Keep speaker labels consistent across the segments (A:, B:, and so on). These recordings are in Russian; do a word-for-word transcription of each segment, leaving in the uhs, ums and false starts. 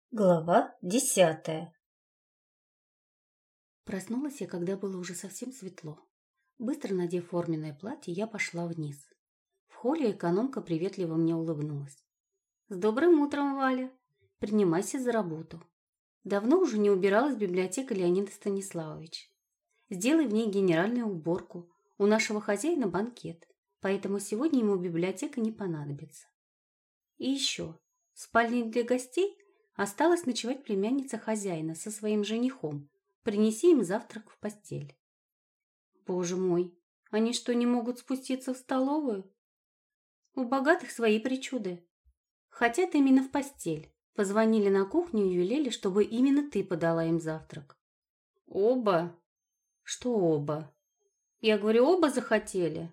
A: Глава десятая.
B: Проснулась я, когда было уже совсем светло. Быстро надев форменное платье, я пошла вниз. В холле экономка приветливо мне улыбнулась. «С добрым утром, Валя! Принимайся за работу. Давно уже не убиралась библиотека Леонида Станиславовича. Сделай в ней генеральную уборку. У нашего хозяина банкет, поэтому сегодня ему библиотека не понадобится. И еще, в спальне для гостей осталась ночевать племянница хозяина со своим женихом. Принеси им завтрак в постель». Боже мой, они что, не могут спуститься в столовую? У богатых свои причуды. Хотят именно в постель. Позвонили на кухню и велели, чтобы именно ты подала им завтрак. Оба? Что оба? Я говорю, оба захотели.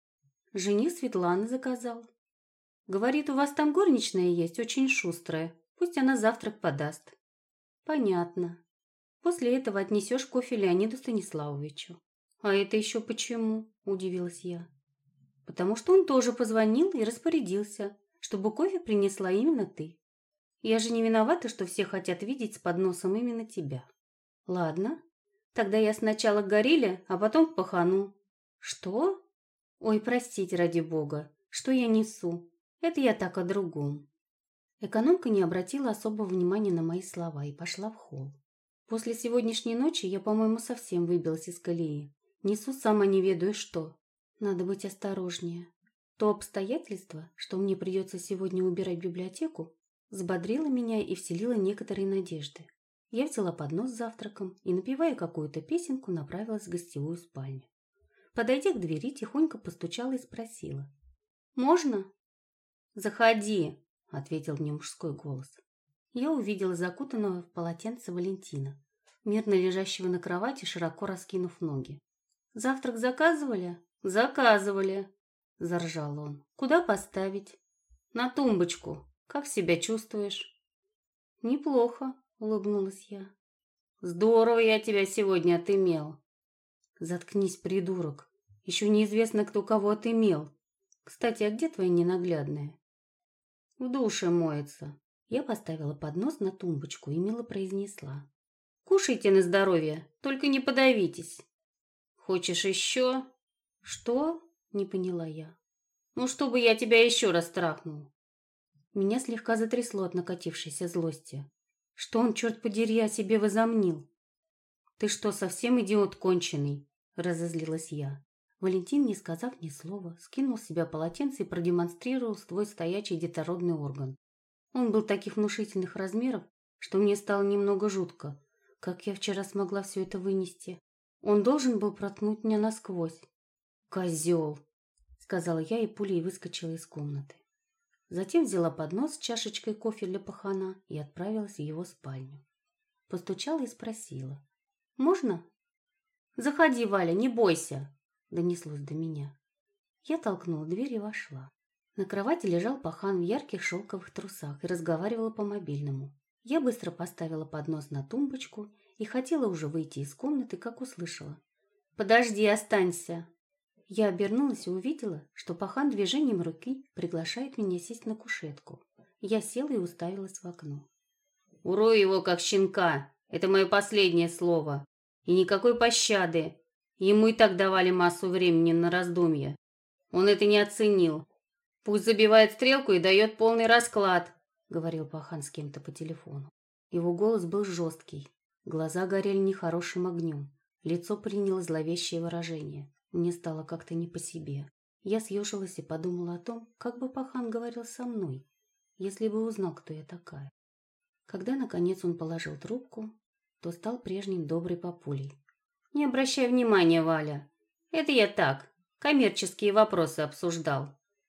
B: Жених Светланы заказал. Говорит, у вас там горничная есть, очень шустрая. Пусть она завтрак подаст. Понятно. После этого отнесешь кофе Леониду Станиславовичу. А это еще почему? Удивилась я. Потому что он тоже позвонил и распорядился, чтобы кофе принесла именно ты. Я же не виновата, что все хотят видеть с подносом именно тебя. Ладно, тогда я сначала к Горилле, а потом к Пахану. Что? Ой, простите, ради бога, что я несу? Это я так о другом. Экономка не обратила особого внимания на мои слова и пошла в холл. После сегодняшней ночи я, по-моему, совсем выбилась из колеи. Несу сама не ведаю что. Надо быть осторожнее. То обстоятельство, что мне придется сегодня убирать библиотеку, взбодрило меня и вселило некоторые надежды. Я взяла поднос с завтраком и, напевая какую-то песенку, направилась в гостевую спальню. Подойдя к двери, тихонько постучала и спросила. «Можно?» «Заходи», — ответил мне мужской голос. Я увидела закутанного в полотенце Валентина, мирно лежащего на кровати, широко раскинув ноги. «Завтрак заказывали?» «Заказывали», — заржал он. «Куда поставить?» «На тумбочку. Как себя чувствуешь?» «Неплохо», — улыбнулась я. «Здорово я тебя сегодня отымел». «Заткнись, придурок. Еще неизвестно, кто кого отымел. Кстати, а где твоя ненаглядная?» «В душе моется». Я поставила поднос на тумбочку и мило произнесла. «Кушайте на здоровье, только не подавитесь». «Хочешь еще?» «Что?» – не поняла я. «Ну, чтобы я тебя еще раз трахнул». Меня слегка затрясло от накатившейся злости. Что он, черт подери, о себе возомнил? «Ты что, совсем идиот конченый?» – разозлилась я. Валентин, не сказав ни слова, скинул с себя полотенце и продемонстрировал свой стоячий детородный орган. Он был таких внушительных размеров, что мне стало немного жутко. Как я вчера смогла все это вынести? Он должен был проткнуть меня насквозь. «Козел!» — сказала я и пулей выскочила из комнаты. Затем взяла поднос с чашечкой кофе для Пахана и отправилась в его спальню. Постучала и спросила. «Можно?» «Заходи, Валя, не бойся!» — донеслось до меня. Я толкнула дверь и вошла. На кровати лежал Пахан в ярких шелковых трусах и разговаривал по мобильному. Я быстро поставила поднос на тумбочку и хотела уже выйти из комнаты, как услышала. «Подожди, останься!» Я обернулась и увидела, что Пахан движением руки приглашает меня сесть на кушетку. Я села и уставилась в окно. «Урой его, как щенка! Это мое последнее слово! И никакой пощады! Ему и так давали массу времени на раздумье. Он это не оценил. Пусть забивает стрелку и дает полный расклад», — говорил Пахан с кем-то по телефону. Его голос был жесткий, глаза горели нехорошим огнем, лицо приняло зловещее выражение. Мне стало как-то не по себе. Я съежилась и подумала о том, как бы Пахан говорил со мной, если бы узнал, кто я такая. Когда, наконец, он положил трубку, то стал прежним доброй папулей. «Не обращай внимания, Валя. Это я так, коммерческие вопросы обсуждал.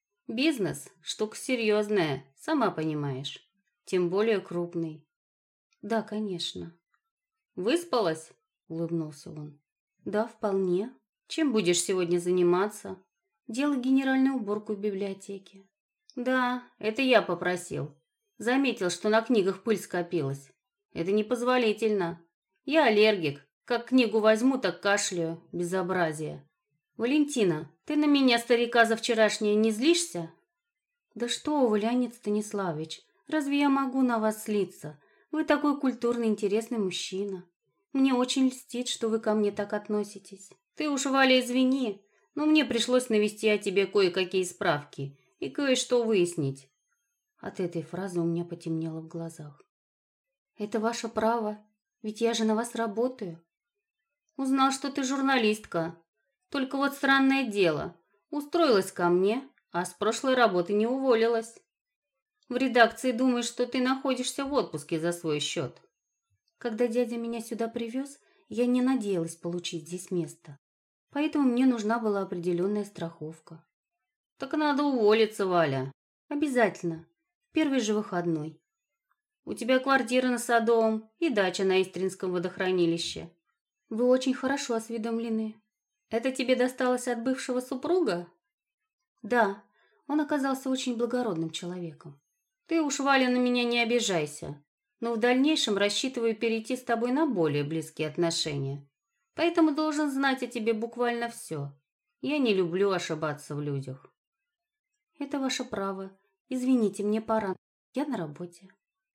B: Бизнес – штука серьезная, сама понимаешь. Тем более крупный». «Да, конечно». «Выспалась?» – улыбнулся он. «Да, вполне. Чем будешь сегодня заниматься?» «Делаю генеральную уборку в библиотеке». «Да, это я попросил. Заметил, что на книгах пыль скопилась. Это непозволительно. Я аллергик. Как книгу возьму, так кашляю. Безобразие. Валентина, ты на меня, старика, за вчерашнее не злишься?» «Да что вы, Леонид Станиславович, разве я могу на вас злиться? Вы такой культурный, интересный мужчина. Мне очень льстит, что вы ко мне так относитесь. Ты уж, Валя, извини, но мне пришлось навести о тебе кое-какие справки и кое-что выяснить». От этой фразы у меня потемнело в глазах. «Это ваше право, ведь я же на вас работаю». «Узнал, что ты журналистка. Только вот странное дело. Устроилась ко мне, а с прошлой работы не уволилась. В редакции думают, что ты находишься в отпуске за свой счет». Когда дядя меня сюда привез, я не надеялась получить здесь место. Поэтому мне нужна была определенная страховка. «Так надо уволиться, Валя». «Обязательно. В первый же выходной». «У тебя квартира на Садовом и дача на Истринском водохранилище». «Вы очень хорошо осведомлены». «Это тебе досталось от бывшего супруга?» «Да, он оказался очень благородным человеком». «Ты уж, Валя, на меня не обижайся, но в дальнейшем рассчитываю перейти с тобой на более близкие отношения. Поэтому должен знать о тебе буквально все. Я не люблю ошибаться в людях». «Это ваше право. Извините, мне пора. Я на работе».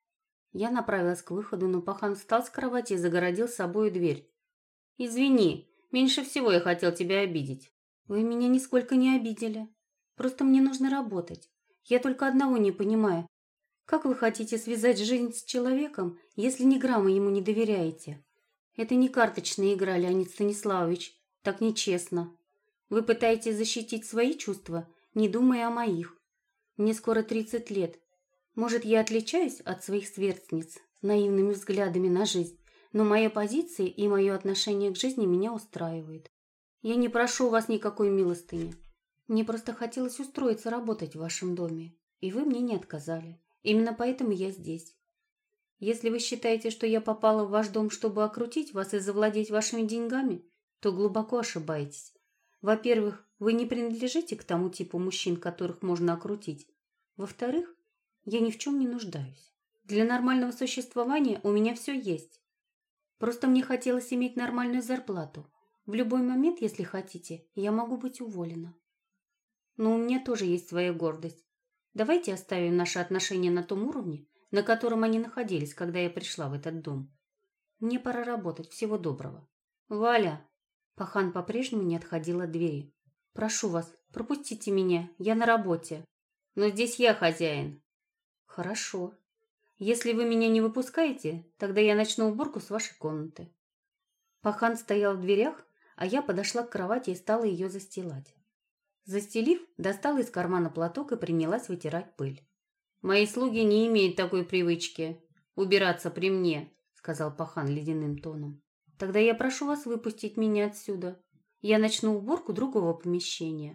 B: Я направилась к выходу, но Пахан встал с кровати и загородил собою дверь. «Извини, меньше всего я хотел тебя обидеть». «Вы меня нисколько не обидели. Просто мне нужно работать. Я только одного не понимаю. Как вы хотите связать жизнь с человеком, если ни грамма ему не доверяете? Это не карточная игра, Леонид Станиславович. Так нечестно. Вы пытаетесь защитить свои чувства, не думая о моих. Мне скоро тридцать лет. Может, я отличаюсь от своих сверстниц наивными взглядами на жизнь, но моя позиция и мое отношение к жизни меня устраивает. Я не прошу у вас никакой милостыни. Мне просто хотелось устроиться работать в вашем доме, и вы мне не отказали. Именно поэтому я здесь. Если вы считаете, что я попала в ваш дом, чтобы окрутить вас и завладеть вашими деньгами, то глубоко ошибаетесь. Во-первых, вы не принадлежите к тому типу мужчин, которых можно окрутить. Во-вторых, я ни в чем не нуждаюсь. Для нормального существования у меня все есть. Просто мне хотелось иметь нормальную зарплату. В любой момент, если хотите, я могу быть уволена. Но у меня тоже есть своя гордость. Давайте оставим наши отношения на том уровне, на котором они находились, когда я пришла в этот дом. Мне пора работать. Всего доброго». «Валя!» Пахан по-прежнему не отходил от двери. «Прошу вас, пропустите меня. Я на работе». «Но здесь я хозяин». «Хорошо. Если вы меня не выпускаете, тогда я начну уборку с вашей комнаты». Пахан стоял в дверях, а я подошла к кровати и стала ее застилать. Застелив, достала из кармана платок и принялась вытирать пыль. «Мои слуги не имеют такой привычки убираться при мне», — сказал Пахан ледяным тоном. «Тогда я прошу вас выпустить меня отсюда. Я начну уборку другого помещения».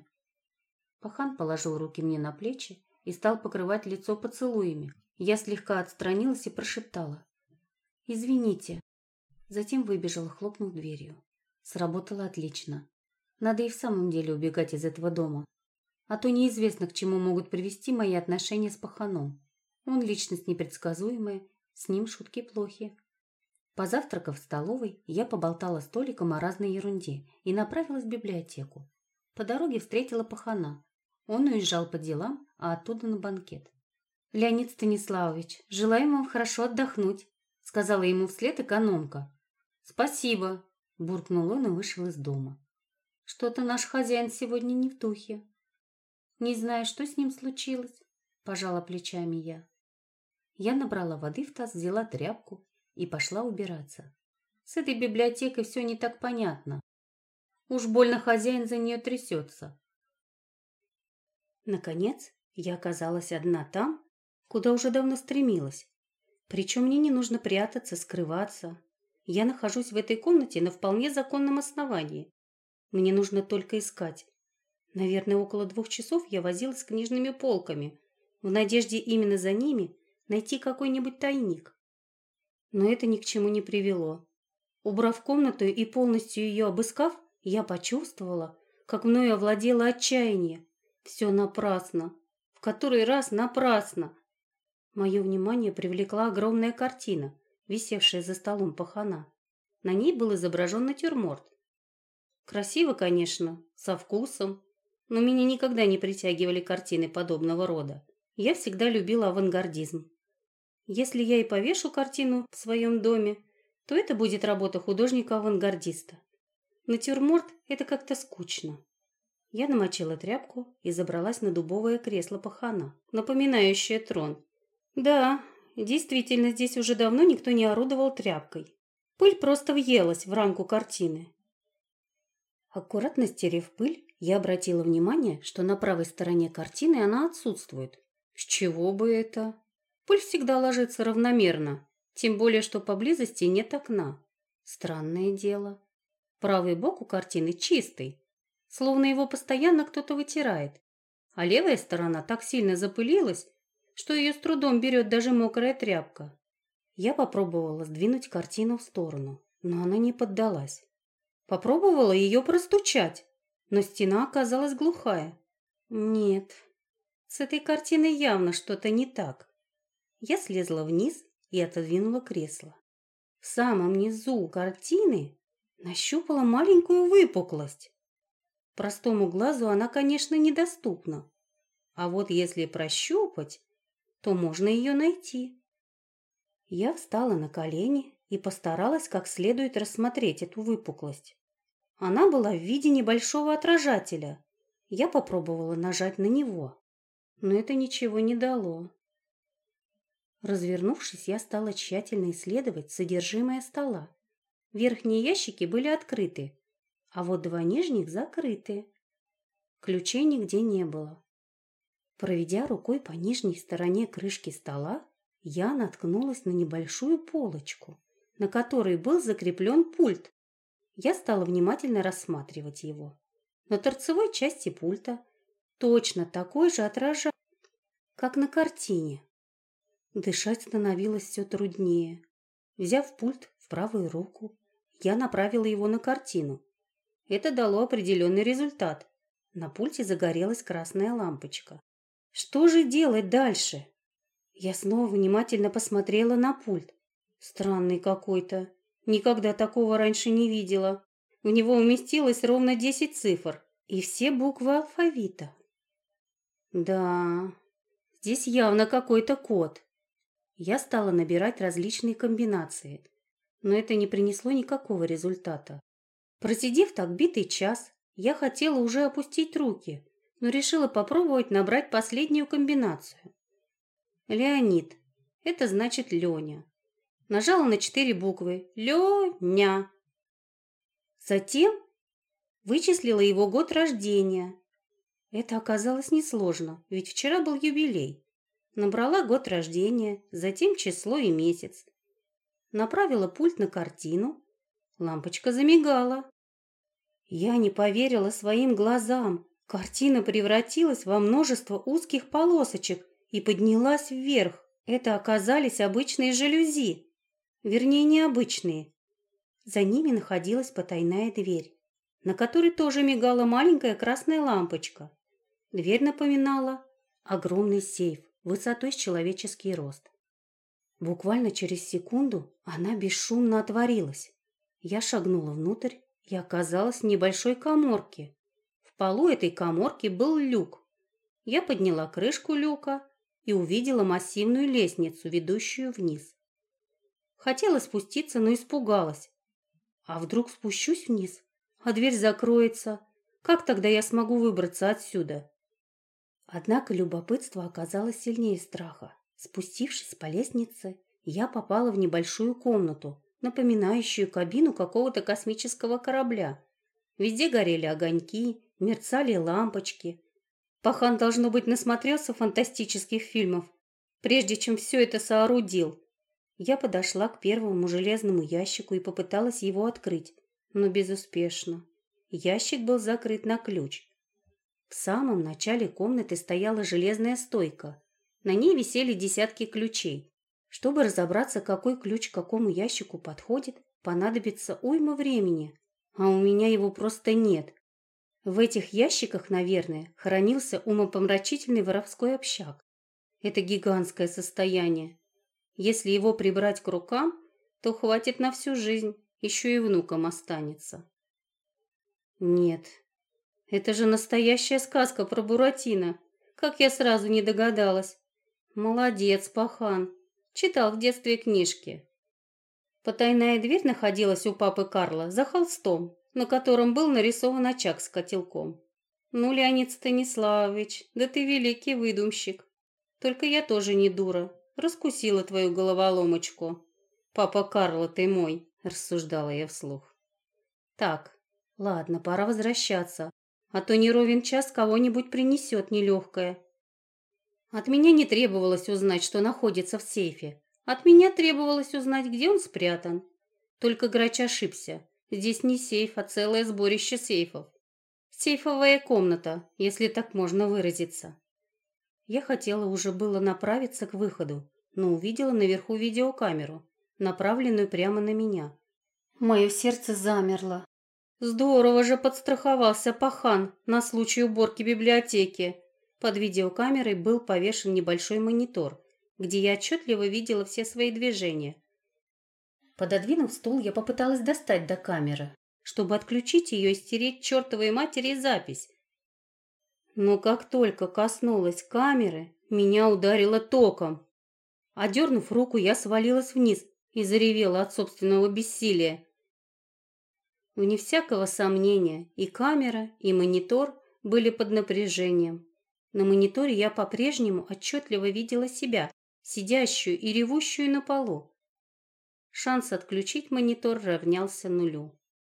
B: Пахан положил руки мне на плечи и стал покрывать лицо поцелуями. Я слегка отстранилась и прошептала: «Извините». Затем выбежала, хлопнув дверью. Сработало отлично. Надо и в самом деле убегать из этого дома. А то неизвестно, к чему могут привести мои отношения с Паханом. Он личность непредсказуемая, с ним шутки плохи. Позавтракав в столовой, я поболтала с Толиком о разной ерунде и направилась в библиотеку. По дороге встретила Пахана. Он уезжал по делам, а оттуда на банкет. «Леонид Станиславович, желаем вам хорошо отдохнуть», — сказала ему вслед экономка. «Спасибо», — буркнул он и вышел из дома. «Что-то наш хозяин сегодня не в духе». «Не знаю, что с ним случилось», — пожала плечами я. Я набрала воды в таз, взяла тряпку и пошла убираться. С этой библиотекой все не так понятно. Уж больно хозяин за нее трясется. Наконец, я оказалась одна там, куда уже давно стремилась. Причем мне не нужно прятаться, скрываться. Я нахожусь в этой комнате на вполне законном основании. Мне нужно только искать. Наверное, около двух часов я возилась с книжными полками, в надежде именно за ними найти какой-нибудь тайник. Но это ни к чему не привело. Убрав комнату и полностью ее обыскав, я почувствовала, как мною овладело отчаяние. Все напрасно. В который раз напрасно. Мое внимание привлекла огромная картина, висевшая за столом Пахана. На ней был изображен натюрморт. Красиво, конечно, со вкусом, но меня никогда не притягивали картины подобного рода. Я всегда любила авангардизм. Если я и повешу картину в своем доме, то это будет работа художника-авангардиста. Натюрморт – это как-то скучно. Я намочила тряпку и забралась на дубовое кресло пахана, напоминающее трон. Да, действительно, здесь уже давно никто не орудовал тряпкой. Пыль просто въелась в рамку картины. Аккуратно стерев пыль, я обратила внимание, что на правой стороне картины она отсутствует. С чего бы это? Пыль всегда ложится равномерно, тем более, что поблизости нет окна. Странное дело. Правый бок у картины чистый, словно его постоянно кто-то вытирает, а левая сторона так сильно запылилась, что ее с трудом берет даже мокрая тряпка. Я попробовала сдвинуть картину в сторону, но она не поддалась. Попробовала ее простучать, но стена оказалась глухая. Нет, с этой картиной явно что-то не так. Я слезла вниз и отодвинула кресло. В самом низу картины нащупала маленькую выпуклость. Простому глазу она, конечно, недоступна. А вот если прощупать, то можно ее найти. Я встала на колени и постаралась как следует рассмотреть эту выпуклость. Она была в виде небольшого отражателя. Я попробовала нажать на него, но это ничего не дало. Развернувшись, я стала тщательно исследовать содержимое стола. Верхние ящики были открыты, а вот два нижних закрыты. Ключей нигде не было. Проведя рукой по нижней стороне крышки стола, я наткнулась на небольшую полочку, на которой был закреплен пульт. Я стала внимательно рассматривать его. На торцевой части пульта точно такой же отражатель, как на картине. Дышать становилось все труднее. Взяв пульт в правую руку, я направила его на картину. Это дало определенный результат. На пульте загорелась красная лампочка. Что же делать дальше? Я снова внимательно посмотрела на пульт. Странный какой-то. Никогда такого раньше не видела. В него уместилось ровно десять цифр и все буквы алфавита. Да, здесь явно какой-то код. Я стала набирать различные комбинации, но это не принесло никакого результата. Просидев так битый час, я хотела уже опустить руки, но решила попробовать набрать последнюю комбинацию. Леонид. Это значит Леня. Нажала на четыре буквы. Леня. Затем вычислила его год рождения. Это оказалось несложно, ведь вчера был юбилей. Набрала год рождения, затем число и месяц. Направила пульт на картину. Лампочка замигала. Я не поверила своим глазам. Картина превратилась во множество узких полосочек и поднялась вверх. Это оказались обычные жалюзи. Вернее, необычные. За ними находилась потайная дверь, на которой тоже мигала маленькая красная лампочка. Дверь напоминала огромный сейф высотой с человеческий рост. Буквально через секунду она бесшумно отворилась. Я шагнула внутрь и оказалась в небольшой каморке. В полу этой каморки был люк. Я подняла крышку люка и увидела массивную лестницу, ведущую вниз. Хотела спуститься, но испугалась. А вдруг спущусь вниз, а дверь закроется? Как тогда я смогу выбраться отсюда? Однако любопытство оказалось сильнее страха. Спустившись по лестнице, я попала в небольшую комнату, напоминающую кабину какого-то космического корабля. Везде горели огоньки, мерцали лампочки. Пахан, должно быть, насмотрелся фантастических фильмов, прежде чем все это соорудил. Я подошла к первому железному ящику и попыталась его открыть, но безуспешно. Ящик был закрыт на ключ. В самом начале комнаты стояла железная стойка. На ней висели десятки ключей. Чтобы разобраться, какой ключ к какому ящику подходит, понадобится уйма времени, а у меня его просто нет. В этих ящиках, наверное, хранился умопомрачительный воровской общак. Это гигантское состояние. Если его прибрать к рукам, то хватит на всю жизнь, еще и внукам останется. Нет, это же настоящая сказка про Буратино. Как я сразу не догадалась. Молодец, Пахан. Читал в детстве книжки. Потайная дверь находилась у папы Карла за холстом, на котором был нарисован очаг с котелком. Ну, Леонид Станиславович, да ты великий выдумщик. Только я тоже не дура, раскусила твою головоломочку. Папа Карла, ты мой, рассуждала я вслух. Так, ладно, пора возвращаться, а то не ровен час кого-нибудь принесет нелегкое. От меня не требовалось узнать, что находится в сейфе. От меня требовалось узнать, где он спрятан. Только Грач ошибся. Здесь не сейф, а целое сборище сейфов. Сейфовая комната, если так можно выразиться. Я хотела уже было направиться к выходу, но увидела наверху видеокамеру, направленную прямо на меня. Мое сердце замерло. Здорово же подстраховался пахан на случай уборки библиотеки. Под видеокамерой был повешен небольшой монитор, где я отчетливо видела все свои движения. Пододвинув стул, я попыталась достать до камеры, чтобы отключить ее и стереть чертовой матери запись. Но как только коснулась камеры, меня ударило током. Одернув руку, я свалилась вниз и заревела от собственного бессилия. Вне всякого сомнения, и камера, и монитор были под напряжением. На мониторе я по-прежнему отчетливо видела себя, сидящую и ревущую на полу. Шанс отключить монитор равнялся нулю.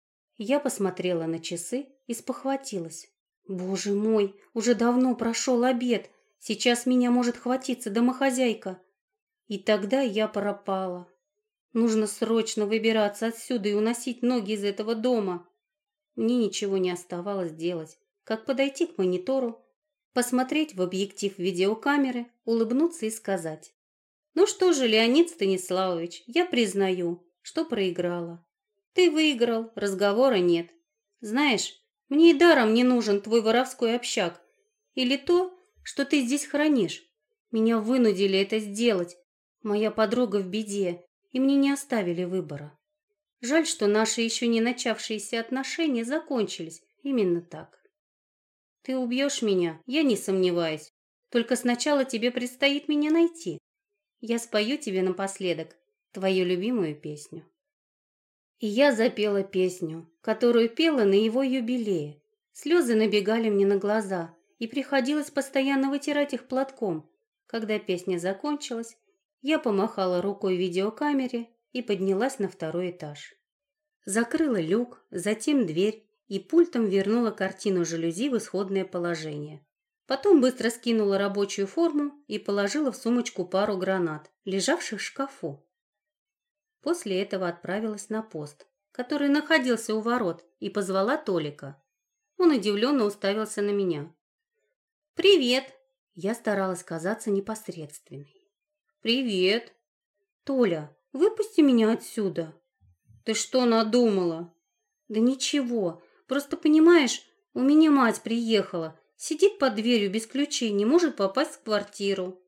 B: Я посмотрела на часы и спохватилась. Боже мой, уже давно прошел обед, сейчас меня может хватиться домохозяйка. И тогда я пропала. Нужно срочно выбираться отсюда и уносить ноги из этого дома. Мне ничего не оставалось делать, как подойти к монитору, посмотреть в объектив видеокамеры, улыбнуться и сказать: «Ну что же, Леонид Станиславович, я признаю, что проиграла. Ты выиграл, разговора нет. Знаешь, мне и даром не нужен твой воровской общак или то, что ты здесь хранишь. Меня вынудили это сделать. Моя подруга в беде, и мне не оставили выбора. Жаль, что наши еще не начавшиеся отношения закончились именно так. Ты убьешь меня, я не сомневаюсь. Только сначала тебе предстоит меня найти. Я спою тебе напоследок твою любимую песню». И я запела песню, которую пела на его юбилее. Слезы набегали мне на глаза, и приходилось постоянно вытирать их платком. Когда песня закончилась, я помахала рукой видеокамере и поднялась на второй этаж. Закрыла люк, затем дверь и пультом вернула картину жалюзи в исходное положение. Потом быстро скинула рабочую форму и положила в сумочку пару гранат, лежавших в шкафу. После этого отправилась на пост, который находился у ворот, и позвала Толика. Он удивленно уставился на меня. «Привет!» Я старалась казаться непосредственной. «Привет!» «Толя, выпусти меня отсюда!» «Ты что надумала?» «Да ничего, просто понимаешь, у меня мать приехала, сидит под дверью без ключей, не может попасть в квартиру».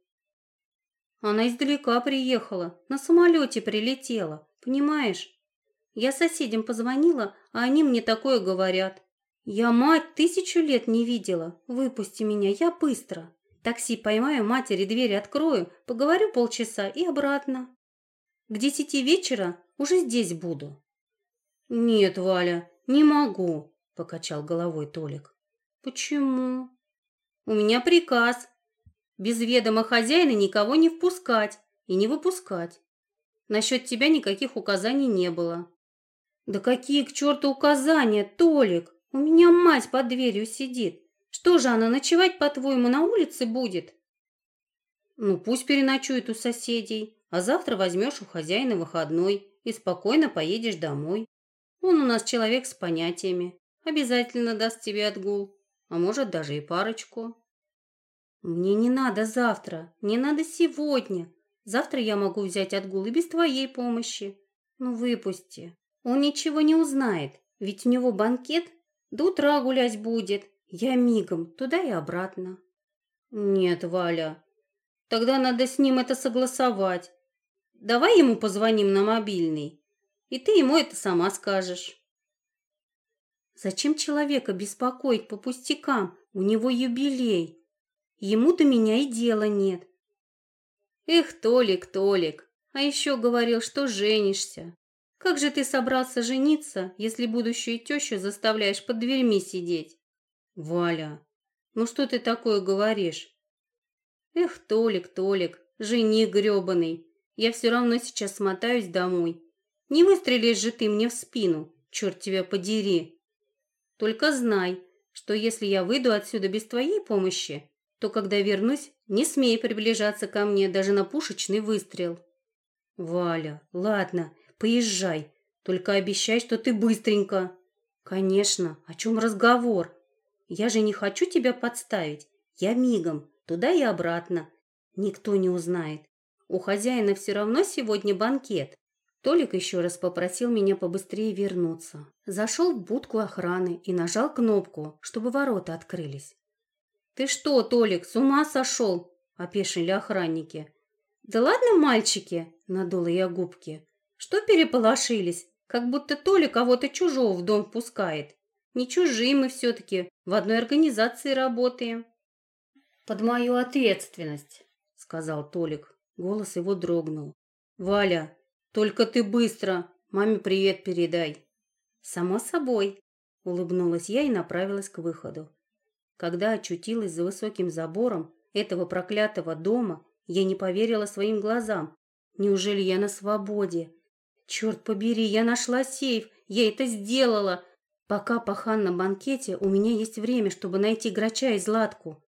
B: «Она издалека приехала, на самолете прилетела, понимаешь? Я соседям позвонила, а они мне такое говорят. Я мать тысячу лет не видела, выпусти меня, я быстро. Такси поймаю, матери дверь открою, поговорю полчаса и обратно. К десяти вечера уже здесь буду». «Нет, Валя, не могу», – покачал головой Толик. «Почему?» «У меня приказ. Без ведома хозяина никого не впускать и не выпускать. Насчет тебя никаких указаний не было». «Да какие к черту указания, Толик? У меня мать под дверью сидит. Что же она ночевать, по-твоему, на улице будет?» «Ну, пусть переночует у соседей, а завтра возьмешь у хозяина выходной и спокойно поедешь домой. Он у нас человек с понятиями, обязательно даст тебе отгул, а может даже и парочку». «Мне не надо завтра, мне надо сегодня. Завтра я могу взять отгул и без твоей помощи. Ну, выпусти. Он ничего не узнает, ведь у него банкет, до утра гулять будет. Я мигом, туда и обратно». «Нет, Валя, тогда надо с ним это согласовать. Давай ему позвоним на мобильный, и ты ему это сама скажешь». «Зачем человека беспокоить по пустякам? У него юбилей. Ему до меня и дела нет». Эх, Толик, Толик, а еще говорил, что женишься. Как же ты собрался жениться, если будущую тещу заставляешь под дверьми сидеть? Валя, ну что ты такое говоришь? Эх, Толик, Толик, жених гребаный, я все равно сейчас смотаюсь домой. Не выстрелишь же ты мне в спину, черт тебя подери. Только знай, что если я выйду отсюда без твоей помощи, то когда вернусь, не смей приближаться ко мне даже на пушечный выстрел. Валя, ладно, поезжай, только обещай, что ты быстренько. Конечно, о чем разговор? Я же не хочу тебя подставить. Я мигом, туда и обратно. Никто не узнает. У хозяина все равно сегодня банкет. Толик еще раз попросил меня побыстрее вернуться. Зашел в будку охраны и нажал кнопку, чтобы ворота открылись. «Ты что, Толик, с ума сошел?» – опешили охранники. «Да ладно, мальчики!» – надула я губки. «Что переполошились? Как будто Толик кого-то чужого в дом впускает. Не чужие мы все-таки, в одной организации работаем». «Под мою ответственность», – сказал Толик. Голос его дрогнул. «Валя, только ты быстро, маме привет передай». «Само собой», – улыбнулась я и направилась к выходу. Когда очутилась за высоким забором этого проклятого дома, я не поверила своим глазам. Неужели я на свободе? Черт побери, я нашла сейф, я это сделала. Пока пахан на банкете, у меня есть время, чтобы найти Грача и Златку.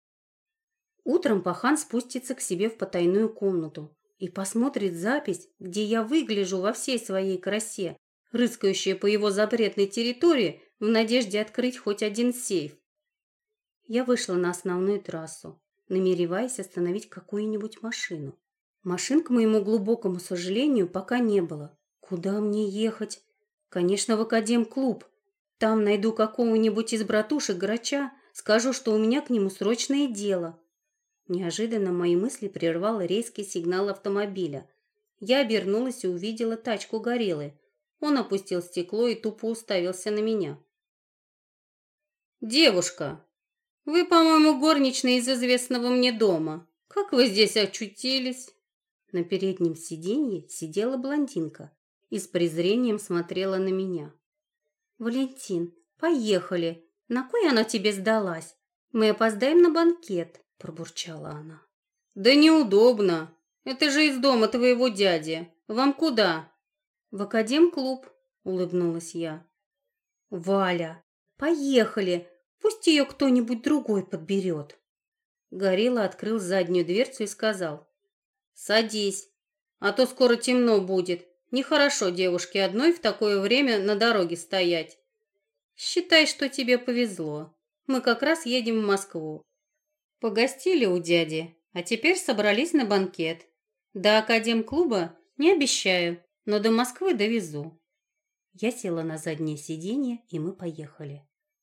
B: Утром пахан спустится к себе в потайную комнату и посмотрит запись, где я выгляжу во всей своей красе, рыскающая по его запретной территории в надежде открыть хоть один сейф. Я вышла на основную трассу, намереваясь остановить какую-нибудь машину. Машин, к моему глубокому сожалению, пока не было. Куда мне ехать? Конечно, в академклуб. Там найду какого-нибудь из братушек Грача, скажу, что у меня к нему срочное дело. Неожиданно мои мысли прервал резкий сигнал автомобиля. Я обернулась и увидела тачку Горелы. Он опустил стекло и тупо уставился на меня. «Девушка, вы, по-моему, горничная из известного мне дома. Как вы здесь очутились?» На переднем сиденье сидела блондинка и с презрением смотрела на меня. «Валентин, поехали. На кой она тебе сдалась? Мы опоздаем на банкет», – пробурчала она. «Да неудобно. Это же из дома твоего дяди. Вам куда?» «В академклуб», – улыбнулась я. «Валя, поехали. Пусть ее кто-нибудь другой подберет». Горилла открыл заднюю дверцу и сказал: «Садись, а то скоро темно будет. Нехорошо девушке одной в такое время на дороге стоять. Считай, что тебе повезло. Мы как раз едем в Москву. Погостили у дяди, а теперь собрались на банкет. До академклуба не обещаю, но до Москвы довезу». Я села на заднее сиденье, и мы поехали.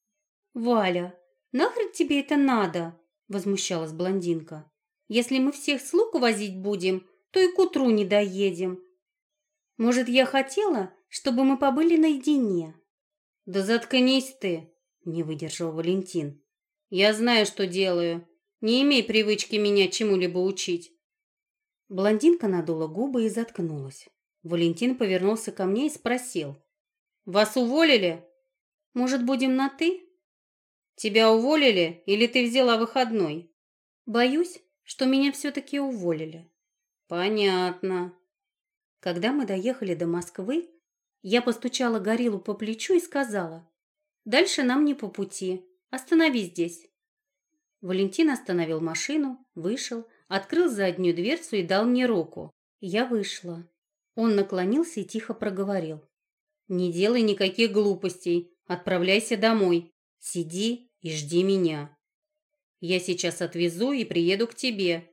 B: «Валя, нахрен тебе это надо?» – возмущалась блондинка. «Если мы всех слуг возить будем, то и к утру не доедем. Может, я хотела, чтобы мы побыли наедине?» «Да заткнись ты!» – не выдержал Валентин. «Я знаю, что делаю. Не имей привычки меня чему-либо учить». Блондинка надула губы и заткнулась. Валентин повернулся ко мне и спросил: «Вас уволили? Может, будем на «ты»?» «Тебя уволили или ты взяла выходной?» «Боюсь, что меня все-таки уволили». «Понятно». Когда мы доехали до Москвы, я постучала Гориллу по плечу и сказала: «Дальше нам не по пути. Останови здесь». Валентин остановил машину, вышел, открыл заднюю дверцу и дал мне руку. Я вышла. Он наклонился и тихо проговорил: «Не делай никаких глупостей. Отправляйся домой. Сиди и жди меня. Я сейчас отвезу и приеду к тебе.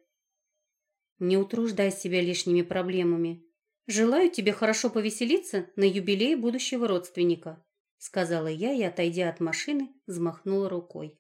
B: Не утруждай себя лишними проблемами. Желаю тебе хорошо повеселиться на юбилее будущего родственника», — сказала я и, отойдя от машины, взмахнула рукой.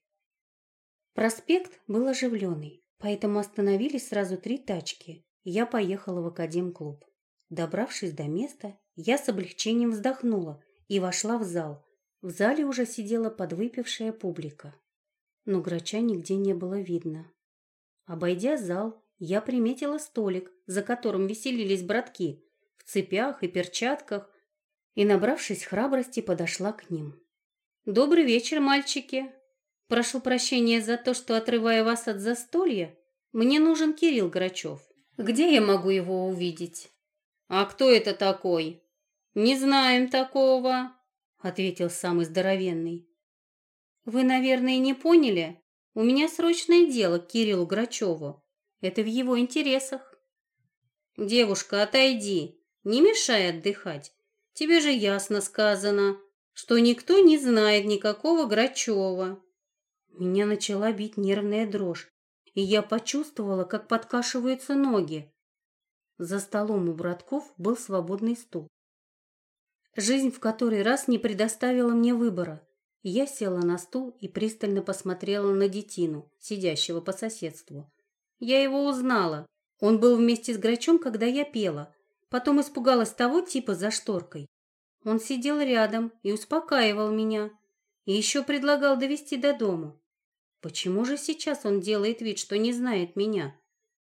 B: Проспект был оживленный, поэтому остановились сразу три тачки, и я поехала в академклуб. Добравшись до места, я с облегчением вздохнула и вошла в зал. В зале уже сидела подвыпившая публика, но Грача нигде не было видно. Обойдя зал, я приметила столик, за которым веселились братки, в цепях и перчатках, и, набравшись храбрости, подошла к ним. «Добрый вечер, мальчики. Прошу прощения за то, что отрываю вас от застолья. Мне нужен Кирилл Грачев. Где я могу его увидеть?» «А кто это такой?» «Не знаем такого», — ответил самый здоровенный. «Вы, наверное, не поняли? У меня срочное дело к Кириллу Грачеву. Это в его интересах». «Девушка, отойди, не мешай отдыхать. Тебе же ясно сказано, что никто не знает никакого Грачева». Меня начала бить нервная дрожь, и я почувствовала, как подкашиваются ноги. За столом у братков был свободный стул. Жизнь в который раз не предоставила мне выбора. Я села на стул и пристально посмотрела на детину, сидящего по соседству. Я его узнала. Он был вместе с Грачом, когда я пела. Потом испугалась того типа за шторкой. Он сидел рядом и успокаивал меня. И еще предлагал довести до дому. Почему же сейчас он делает вид, что не знает меня?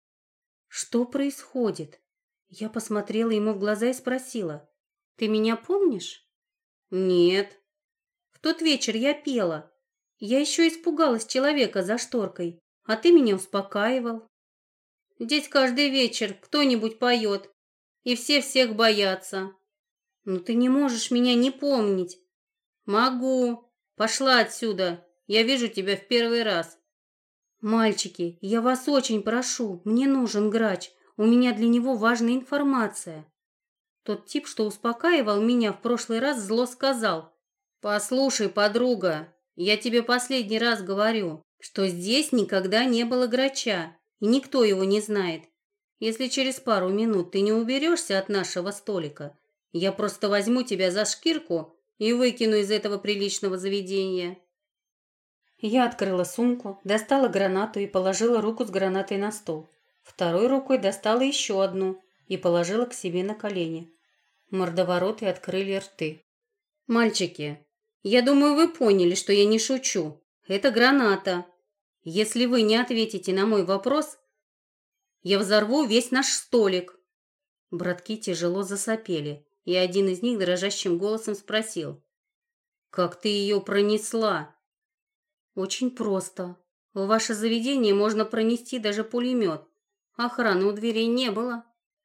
B: Что происходит? Я посмотрела ему в глаза и спросила: «Ты меня помнишь?» «Нет». «В тот вечер я пела. Я еще испугалась человека за шторкой, а ты меня успокаивал». «Здесь каждый вечер кто-нибудь поет, и все всех боятся». «Ну ты не можешь меня не помнить». «Могу. Пошла отсюда. Я вижу тебя в первый раз». «Мальчики, я вас очень прошу, мне нужен Грач. У меня для него важная информация». Тот тип, что успокаивал меня в прошлый раз, зло сказал: «Послушай, подруга, я тебе последний раз говорю, что здесь никогда не было Грача, и никто его не знает. Если через пару минут ты не уберешься от нашего столика, я просто возьму тебя за шкирку и выкину из этого приличного заведения». Я открыла сумку, достала гранату и положила руку с гранатой на стол. Второй рукой достала еще одну и положила к себе на колени. Мордовороты открыли рты. «Мальчики, я думаю, вы поняли, что я не шучу. Это граната. Если вы не ответите на мой вопрос, я взорву весь наш столик». Братки тяжело засопели, и один из них дрожащим голосом спросил: «Как ты ее пронесла?» «Очень просто. В ваше заведение можно пронести даже пулемет. Охраны у дверей не было».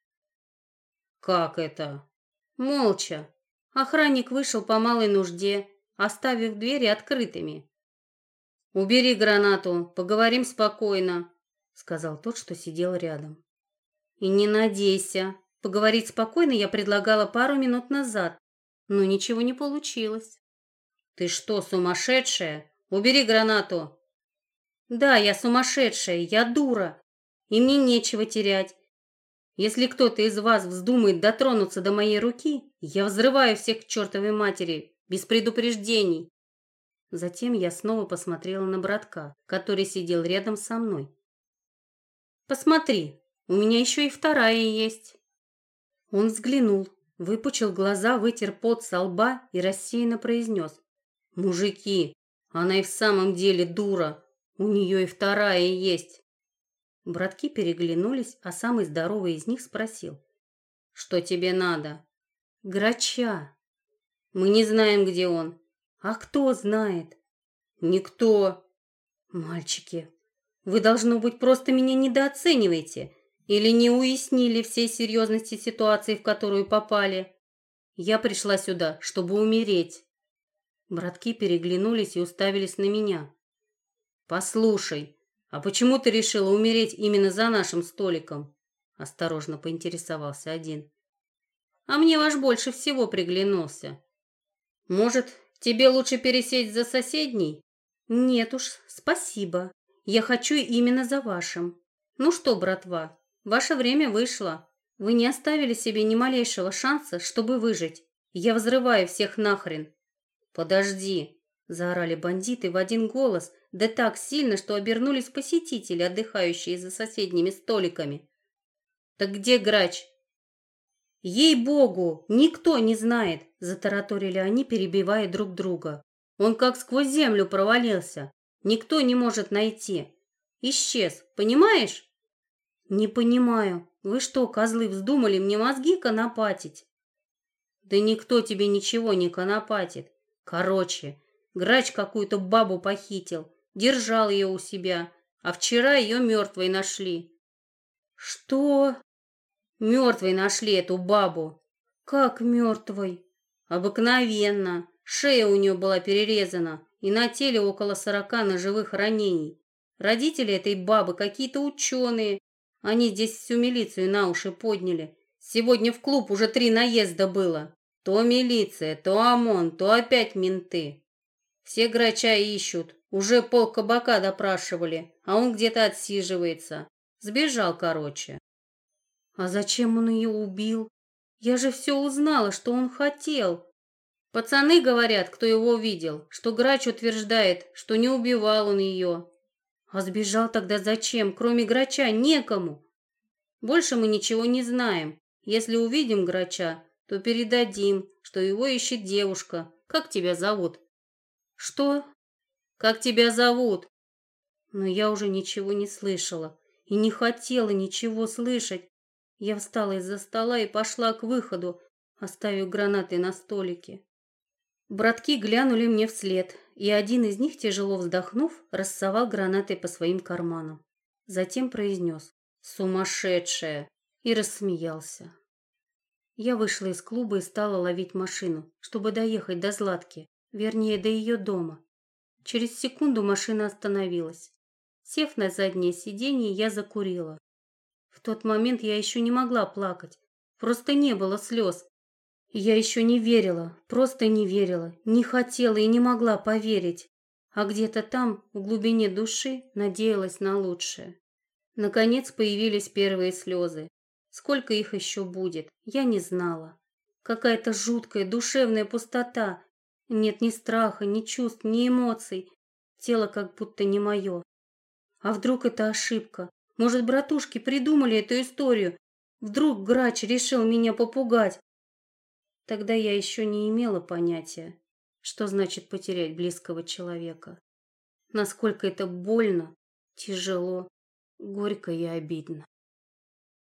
B: «Как это?» «Молча. Охранник вышел по малой нужде, оставив двери открытыми». «Убери гранату, поговорим спокойно», — сказал тот, что сидел рядом. «И не надейся. Поговорить спокойно я предлагала пару минут назад, но ничего не получилось». «Ты что, сумасшедшая? Убери гранату!» «Да, я сумасшедшая, я дура, и мне нечего терять. Если кто-то из вас вздумает дотронуться до моей руки, я взрываю всех к чертовой матери, без предупреждений». Затем я снова посмотрела на братка, который сидел рядом со мной. «Посмотри, у меня еще и вторая есть». Он взглянул, выпучил глаза, вытер пот со лба и рассеянно произнес: «Мужики, она и в самом деле дура, у нее и вторая есть». Братки переглянулись, а самый здоровый из них спросил: «Что тебе надо?» «Грача». «Мы не знаем, где он». «А кто знает?» «Никто». «Мальчики, вы, должно быть, просто меня недооцениваете или не уяснили всей серьезности ситуации, в которую попали. Я пришла сюда, чтобы умереть». Братки переглянулись и уставились на меня. «Послушай, а почему ты решила умереть именно за нашим столиком?» Осторожно поинтересовался один. «А мне ваш больше всего приглянулся. Может, тебе лучше пересесть за соседний?» «Нет уж, спасибо. Я хочу именно за вашим. Ну что, братва, ваше время вышло. Вы не оставили себе ни малейшего шанса, чтобы выжить. Я взрываю всех нахрен». «Подожди!» – заорали бандиты в один голос, да так сильно, что обернулись посетители, отдыхающие за соседними столиками. «Так где Грач?» «Ей-богу, никто не знает!» – затараторили они, перебивая друг друга. «Он как сквозь землю провалился. Никто не может найти. Исчез, понимаешь?» Не понимаю, вы что, козлы, вздумали мне мозги конопатить? Да никто тебе ничего не конопатит. Короче, грач какую-то бабу похитил, держал ее у себя, а вчера ее мертвой нашли. Что? Мертвой нашли эту бабу. Как мертвой? Обыкновенно. Шея у нее была перерезана, и на теле около сорока ножевых ранений. Родители этой бабы какие-то ученые. Они здесь всю милицию на уши подняли. Сегодня в клуб уже три наезда было. То милиция, то ОМОН, то опять менты. Все грача ищут. Уже пол кабака допрашивали, а он где-то отсиживается. Сбежал, короче. А зачем он ее убил? Я же все узнала, что он хотел. Пацаны говорят, кто его видел, что грач утверждает, что не убивал он ее. А сбежал тогда зачем? Кроме грача некому. Больше мы ничего не знаем. Если увидим грача, то передадим, что его ищет девушка. Как тебя зовут? Что? Как тебя зовут? Но я уже ничего не слышала и не хотела ничего слышать. Я встала из-за стола и пошла к выходу, оставив гранаты на столике. Братки глянули мне вслед, и один из них, тяжело вздохнув, рассовал гранаты по своим карманам. Затем произнес «Сумасшедшая!» и рассмеялся. Я вышла из клуба и стала ловить машину, чтобы доехать до Златки, вернее, до ее дома. Через секунду машина остановилась. Сев на заднее сиденье, я закурила. В тот момент я еще не могла плакать, просто не было слез. Я еще не верила, просто не верила, не хотела и не могла поверить. А где-то там, в глубине души, надеялась на лучшее. Наконец появились первые слезы. Сколько их еще будет, я не знала. Какая-то жуткая душевная пустота. Нет ни страха, ни чувств, ни эмоций. Тело как будто не мое. А вдруг это ошибка? Может, братушки придумали эту историю? Вдруг грач решил меня попугать? Тогда я еще не имела понятия, что значит потерять близкого человека. Насколько это больно, тяжело, горько и обидно.